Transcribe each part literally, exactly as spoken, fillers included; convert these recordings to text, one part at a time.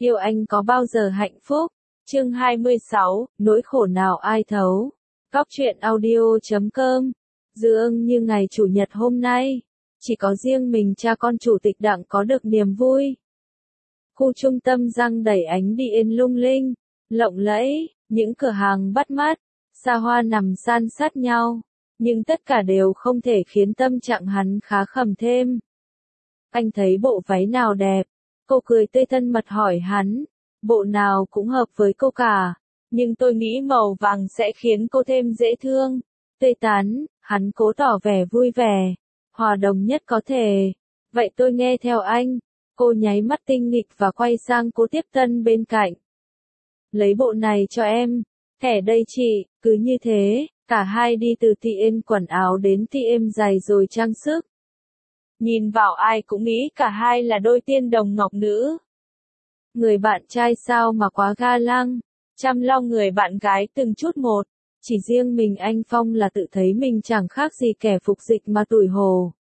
Yêu anh có bao giờ hạnh phúc? Chương hai mươi sáu, nỗi khổ nào ai thấu? Góc truyện audio chấm com. Dường như ngày chủ nhật hôm nay, chỉ có riêng mình cha con chủ tịch Đặng có được niềm vui. Khu trung tâm răng đầy ánh điện lung linh, lộng lẫy, những cửa hàng bắt mắt, xa hoa nằm san sát nhau, nhưng tất cả đều không thể khiến tâm trạng hắn khá khẩm thêm. Anh thấy bộ váy nào đẹp? Cô cười tươi thân mật hỏi hắn. Bộ nào cũng hợp với cô cả, nhưng tôi nghĩ màu vàng sẽ khiến cô thêm dễ thương, tươi tắn. Hắn cố tỏ vẻ vui vẻ, hòa đồng nhất có thể. Vậy tôi nghe theo anh. Cô nháy mắt tinh nghịch và quay sang cô tiếp tân bên cạnh. Lấy bộ này cho em. Thẻ đây chị. Cứ như thế, cả hai đi từ tiệm quần áo đến tiệm giày rồi trang sức. Nhìn vào ai cũng nghĩ cả hai là đôi tiên đồng ngọc nữ. Người bạn trai sao mà quá ga lăng, chăm lo người bạn gái từng chút một, chỉ riêng mình anh Phong là tự thấy mình chẳng khác gì kẻ phục dịch mà tủi hồ.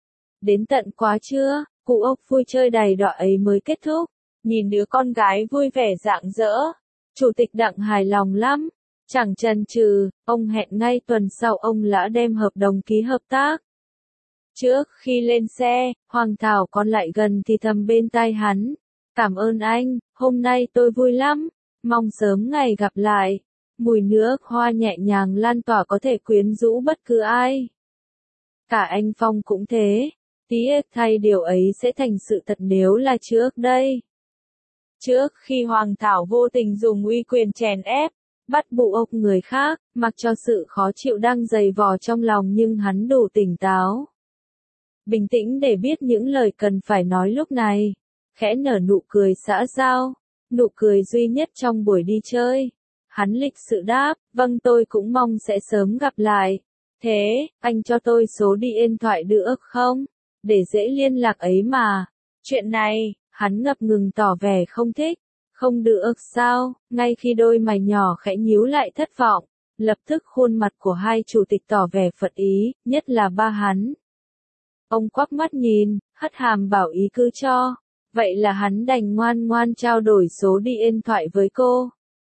Đến tận quá trưa, cụ ốc vui chơi đầy đọa ấy mới kết thúc, nhìn đứa con gái vui vẻ rạng rỡ, chủ tịch Đặng hài lòng lắm, chẳng chần chừ, ông hẹn ngay tuần sau ông đã đem hợp đồng ký hợp tác. Trước khi lên xe, Hoàng Thảo còn lại gần thì thầm bên tai hắn. Cảm ơn anh, hôm nay tôi vui lắm, mong sớm ngày gặp lại. Mùi nước hoa nhẹ nhàng lan tỏa có thể quyến rũ bất cứ ai. Cả anh Phong cũng thế, tiếc thay điều ấy sẽ thành sự thật nếu là trước đây. Trước khi Hoàng Thảo vô tình dùng uy quyền chèn ép, bắt bụ ốc người khác, mặc cho sự khó chịu đang dày vò trong lòng nhưng hắn đủ tỉnh táo. Bình tĩnh để biết những lời cần phải nói lúc này. Khẽ nở nụ cười xã giao, nụ cười duy nhất trong buổi đi chơi. Hắn lịch sự đáp, vâng tôi cũng mong sẽ sớm gặp lại. Thế, anh cho tôi số điện thoại được không? Để dễ liên lạc ấy mà. Chuyện này, hắn ngập ngừng tỏ vẻ không thích. Không được sao, ngay khi đôi mày nhỏ khẽ nhíu lại thất vọng. Lập tức khuôn mặt của hai chủ tịch tỏ vẻ phật ý, nhất là ba hắn. Ông quắc mắt nhìn, hất hàm bảo ý cứ cho. Vậy là hắn đành ngoan ngoan trao đổi số điện thoại với cô.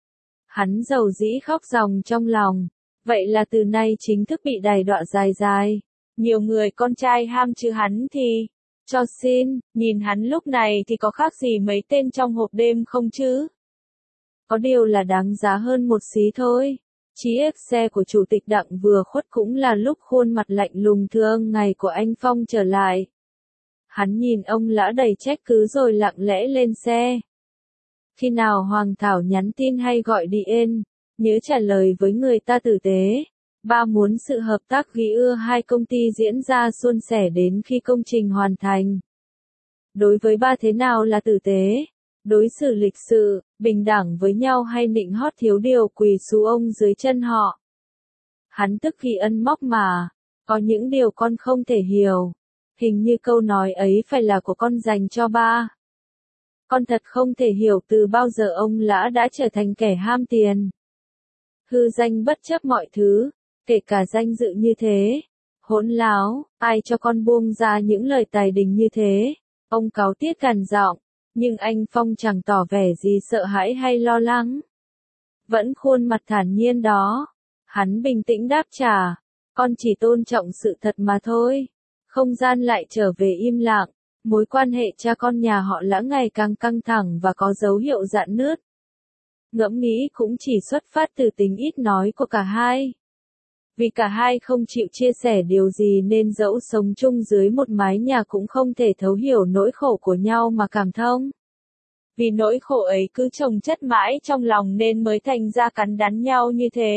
Hắn dầu dĩ khóc ròng trong lòng. Vậy là từ nay chính thức bị đày đọa dài dài. Nhiều người con trai ham chứ hắn thì. Cho xin, nhìn hắn lúc này thì có khác gì mấy tên trong hộp đêm không chứ? Có điều là đáng giá hơn một xí thôi. Chiếc xe của chủ tịch Đặng vừa khuất cũng là lúc khuôn mặt lạnh lùng thường ngày của anh Phong trở lại. Hắn nhìn ông lã đầy trách cứ rồi lặng lẽ lên xe. Khi nào Hoàng Thảo nhắn tin hay gọi điện, nhớ trả lời với người ta tử tế. Ba muốn sự hợp tác ghi ưa hai công ty diễn ra suôn sẻ đến khi công trình hoàn thành. Đối với ba thế nào là tử tế? Đối xử lịch sự, bình đẳng với nhau hay nịnh hót thiếu điều quỳ xuống ông dưới chân họ? Hắn tức khi ân móc mà, có những điều con không thể hiểu. Hình như câu nói ấy phải là của con dành cho ba. Con thật không thể hiểu từ bao giờ ông lã đã trở thành kẻ ham tiền. Hư danh bất chấp mọi thứ, kể cả danh dự như thế. Hỗn láo, ai cho con buông ra những lời tài đình như thế? Ông cáu tiết gằn giọng, nhưng anh Phong chẳng tỏ vẻ gì sợ hãi hay lo lắng. Vẫn khuôn mặt thản nhiên đó. Hắn bình tĩnh đáp trả, con chỉ tôn trọng sự thật mà thôi. Không gian lại trở về im lặng, mối quan hệ cha con nhà họ Lã ngày càng căng thẳng và có dấu hiệu rạn nứt. Ngẫm nghĩ cũng chỉ xuất phát từ tính ít nói của cả hai. Vì cả hai không chịu chia sẻ điều gì nên dẫu sống chung dưới một mái nhà cũng không thể thấu hiểu nỗi khổ của nhau mà cảm thông. Vì nỗi khổ ấy cứ chồng chất mãi trong lòng nên mới thành ra cắn đắn nhau như thế.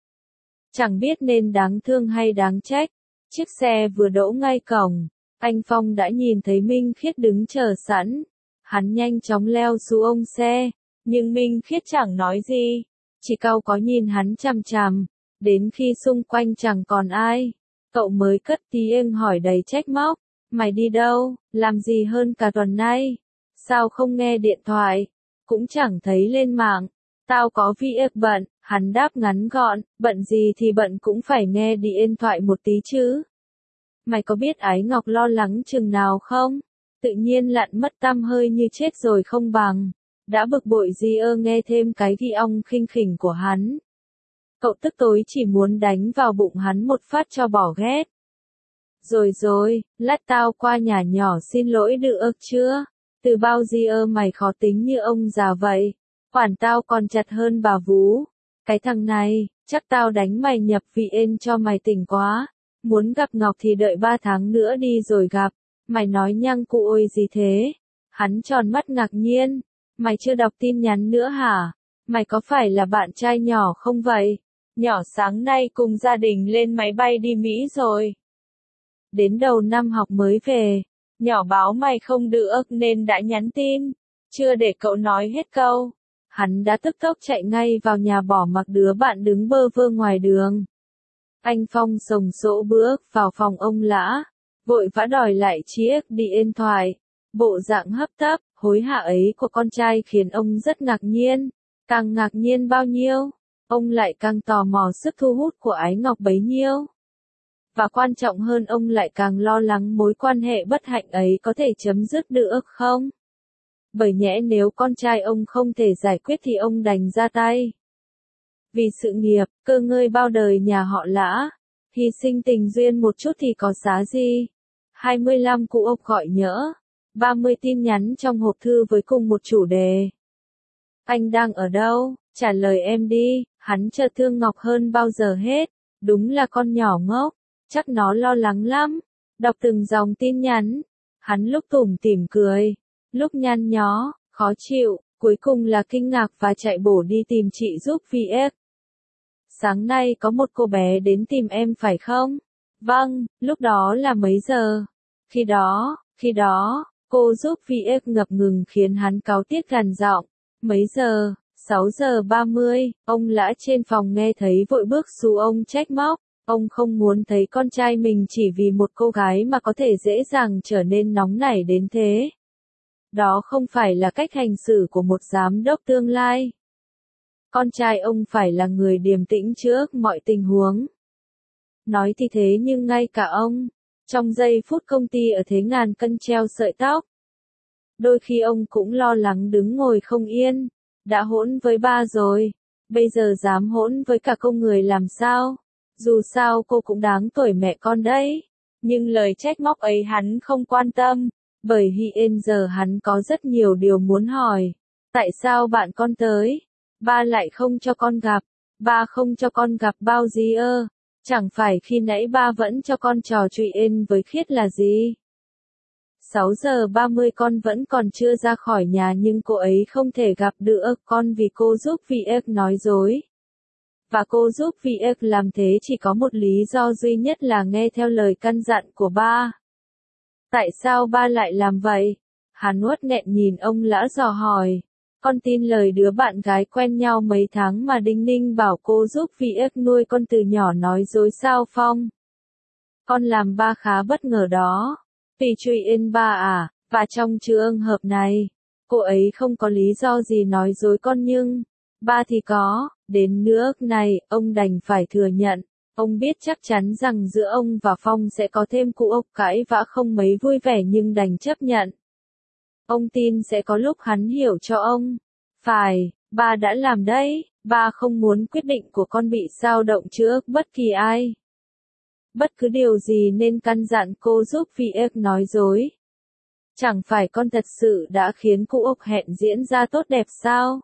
Chẳng biết nên đáng thương hay đáng trách. Chiếc xe vừa đỗ ngay cổng, anh Phong đã nhìn thấy Minh Khiết đứng chờ sẵn. Hắn nhanh chóng leo xuống ông xe, nhưng Minh Khiết chẳng nói gì, chỉ cau có nhìn hắn chằm chằm, đến khi xung quanh chẳng còn ai, cậu mới cất tiếng hỏi đầy trách móc, mày đi đâu, làm gì hơn cả tuần nay, sao không nghe điện thoại, cũng chẳng thấy lên mạng, tao có việc bận. Hắn đáp ngắn gọn, bận gì thì bận cũng phải nghe điện thoại một tí chứ. Mày có biết Ái Ngọc lo lắng chừng nào không? Tự nhiên lặn mất tăm hơi như chết rồi không bằng. Đã bực bội Di ơ nghe thêm cái ghi ong khinh khỉnh của hắn. Cậu tức tối chỉ muốn đánh vào bụng hắn một phát cho bỏ ghét. Rồi rồi, lát tao qua nhà nhỏ xin lỗi được chưa? Từ bao Di ơ mày khó tính như ông già vậy? Quản tao còn chặt hơn bà vú. Cái thằng này, chắc tao đánh mày nhập viện cho mày tỉnh quá. Muốn gặp Ngọc thì đợi ba tháng nữa đi rồi gặp. Mày nói nhăng cụ ôi gì thế? Hắn tròn mắt ngạc nhiên. Mày chưa đọc tin nhắn nữa hả? Mày có phải là bạn trai nhỏ không vậy? Nhỏ sáng nay cùng gia đình lên máy bay đi Mỹ rồi. Đến đầu năm học mới về. Nhỏ báo mày không được nên đã nhắn tin. Chưa để cậu nói hết câu. Hắn đã tức tốc chạy ngay vào nhà bỏ mặc đứa bạn đứng bơ vơ ngoài đường. Anh Phong sồng sỗ bước vào phòng ông Lã. Vội vã đòi lại chiếc điện thoại. Bộ dạng hấp tấp, hối hả ấy của con trai khiến ông rất ngạc nhiên. Càng ngạc nhiên bao nhiêu, ông lại càng tò mò sức thu hút của Ái Ngọc bấy nhiêu. Và quan trọng hơn ông lại càng lo lắng mối quan hệ bất hạnh ấy có thể chấm dứt được không? Bởi nhẽ nếu con trai ông không thể giải quyết thì ông đành ra tay. Vì sự nghiệp, cơ ngơi bao đời nhà họ Lã, hy sinh tình duyên một chút thì có giá gì? hai mươi lăm cụ ốc gọi nhỡ. ba mươi tin nhắn trong hộp thư với cùng một chủ đề. Anh đang ở đâu? Trả lời em đi. Hắn chờ Thương Ngọc hơn bao giờ hết. Đúng là con nhỏ ngốc. Chắc nó lo lắng lắm. Đọc từng dòng tin nhắn. Hắn lúc tủm tỉm cười. Lúc nhăn nhó, khó chịu. Cuối cùng là kinh ngạc và chạy bổ đi tìm chị giúp vê ép. Sáng nay có một cô bé đến tìm em phải không? Vâng, lúc đó là mấy giờ? Khi đó, khi đó, cô giúp vê ép ngập ngừng khiến hắn cáu tiết gằn giọng. Mấy giờ? sáu giờ ba mươi, ông Lã trên phòng nghe thấy vội bước xuống ông trách móc. Ông không muốn thấy con trai mình chỉ vì một cô gái mà có thể dễ dàng trở nên nóng nảy đến thế. Đó không phải là cách hành xử của một giám đốc tương lai. Con trai ông phải là người điềm tĩnh trước mọi tình huống. Nói thì thế nhưng ngay cả ông, trong giây phút công ty ở thế ngàn cân treo sợi tóc. Đôi khi ông cũng lo lắng đứng ngồi không yên. Đã hỗn với ba rồi, bây giờ dám hỗn với cả công người làm sao? Dù sao cô cũng đáng tuổi mẹ con đấy. Nhưng lời trách móc ấy hắn không quan tâm, bởi hiện giờ hắn có rất nhiều điều muốn hỏi. Tại sao bạn con tới? Ba lại không cho con gặp. Ba không cho con gặp bao gì ơ? Chẳng phải khi nãy ba vẫn cho con trò chuyện với Khiết là gì? sáu giờ ba mươi con vẫn còn chưa ra khỏi nhà nhưng cô ấy không thể gặp được con vì cô giúp vê ép nói dối. Và cô giúp vê ép làm thế chỉ có một lý do duy nhất là nghe theo lời căn dặn của ba. Tại sao ba lại làm vậy? Hắn uất nghẹn nhìn ông Lã dò hỏi. Con tin lời đứa bạn gái quen nhau mấy tháng mà đinh ninh bảo cô giúp vê ép nuôi con từ nhỏ nói dối sao Phong? Con làm ba khá bất ngờ đó. Vì chuyện ba à, và trong trường hợp này, cô ấy không có lý do gì nói dối con nhưng, ba thì có, đến nước này, ông đành phải thừa nhận. Ông biết chắc chắn rằng giữa ông và Phong sẽ có thêm cụ ốc cãi vã không mấy vui vẻ nhưng đành chấp nhận. Ông tin sẽ có lúc hắn hiểu cho ông. Phải, ba đã làm đấy, ba không muốn quyết định của con bị xao động trước bất kỳ ai. Bất cứ điều gì nên căn dặn cô giúp vê ép nói dối. Chẳng phải con thật sự đã khiến cụ ốc hẹn diễn ra tốt đẹp sao?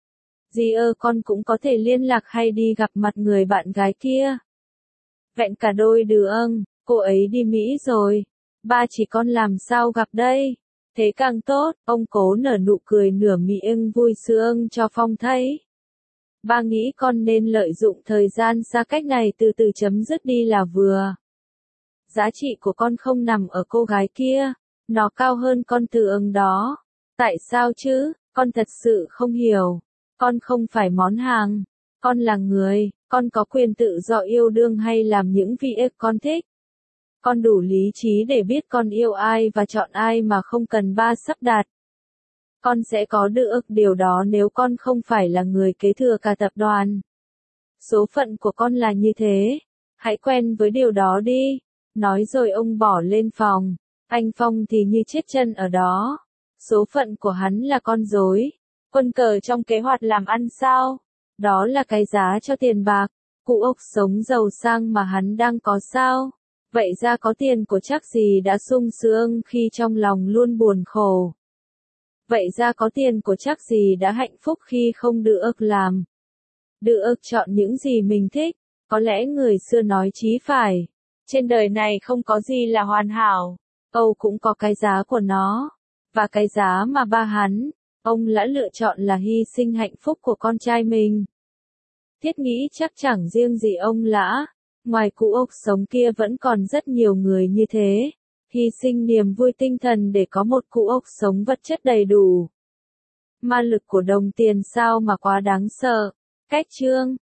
Dì ơ con cũng có thể liên lạc hay đi gặp mặt người bạn gái kia. Vẹn cả đôi đường, cô ấy đi Mỹ rồi. Ba chỉ con làm sao gặp đây? Thế càng tốt, ông cố nở nụ cười nửa miệng vui sướng cho Phong thấy. Ba nghĩ con nên lợi dụng thời gian xa cách này từ từ chấm dứt đi là vừa. Giá trị của con không nằm ở cô gái kia, nó cao hơn con tưởng đó. Tại sao chứ, con thật sự không hiểu. Con không phải món hàng, con là người, con có quyền tự do yêu đương hay làm những việc con thích. Con đủ lý trí để biết con yêu ai và chọn ai mà không cần ba sắp đặt. Con sẽ có được điều đó nếu con không phải là người kế thừa cả tập đoàn. Số phận của con là như thế. Hãy quen với điều đó đi. Nói rồi ông bỏ lên phòng. Anh Phong thì như chết chân ở đó. Số phận của hắn là con rối. Quân cờ trong kế hoạch làm ăn sao? Đó là cái giá cho tiền bạc. Cụ ốc sống giàu sang mà hắn đang có sao? Vậy ra có tiền của chắc gì đã sung sướng khi trong lòng luôn buồn khổ. Vậy ra có tiền của chắc gì đã hạnh phúc khi không được làm. Được chọn những gì mình thích. Có lẽ người xưa nói chí phải. Trên đời này không có gì là hoàn hảo. Âu cũng có cái giá của nó. Và cái giá mà ba hắn, ông đã lựa chọn là hy sinh hạnh phúc của con trai mình. Thiết nghĩ chắc chẳng riêng gì ông Lã. Ngoài cụ ốc sống kia vẫn còn rất nhiều người như thế. Hy sinh niềm vui tinh thần để có một cụ ốc sống vật chất đầy đủ. Ma lực của đồng tiền sao mà quá đáng sợ. Cách chương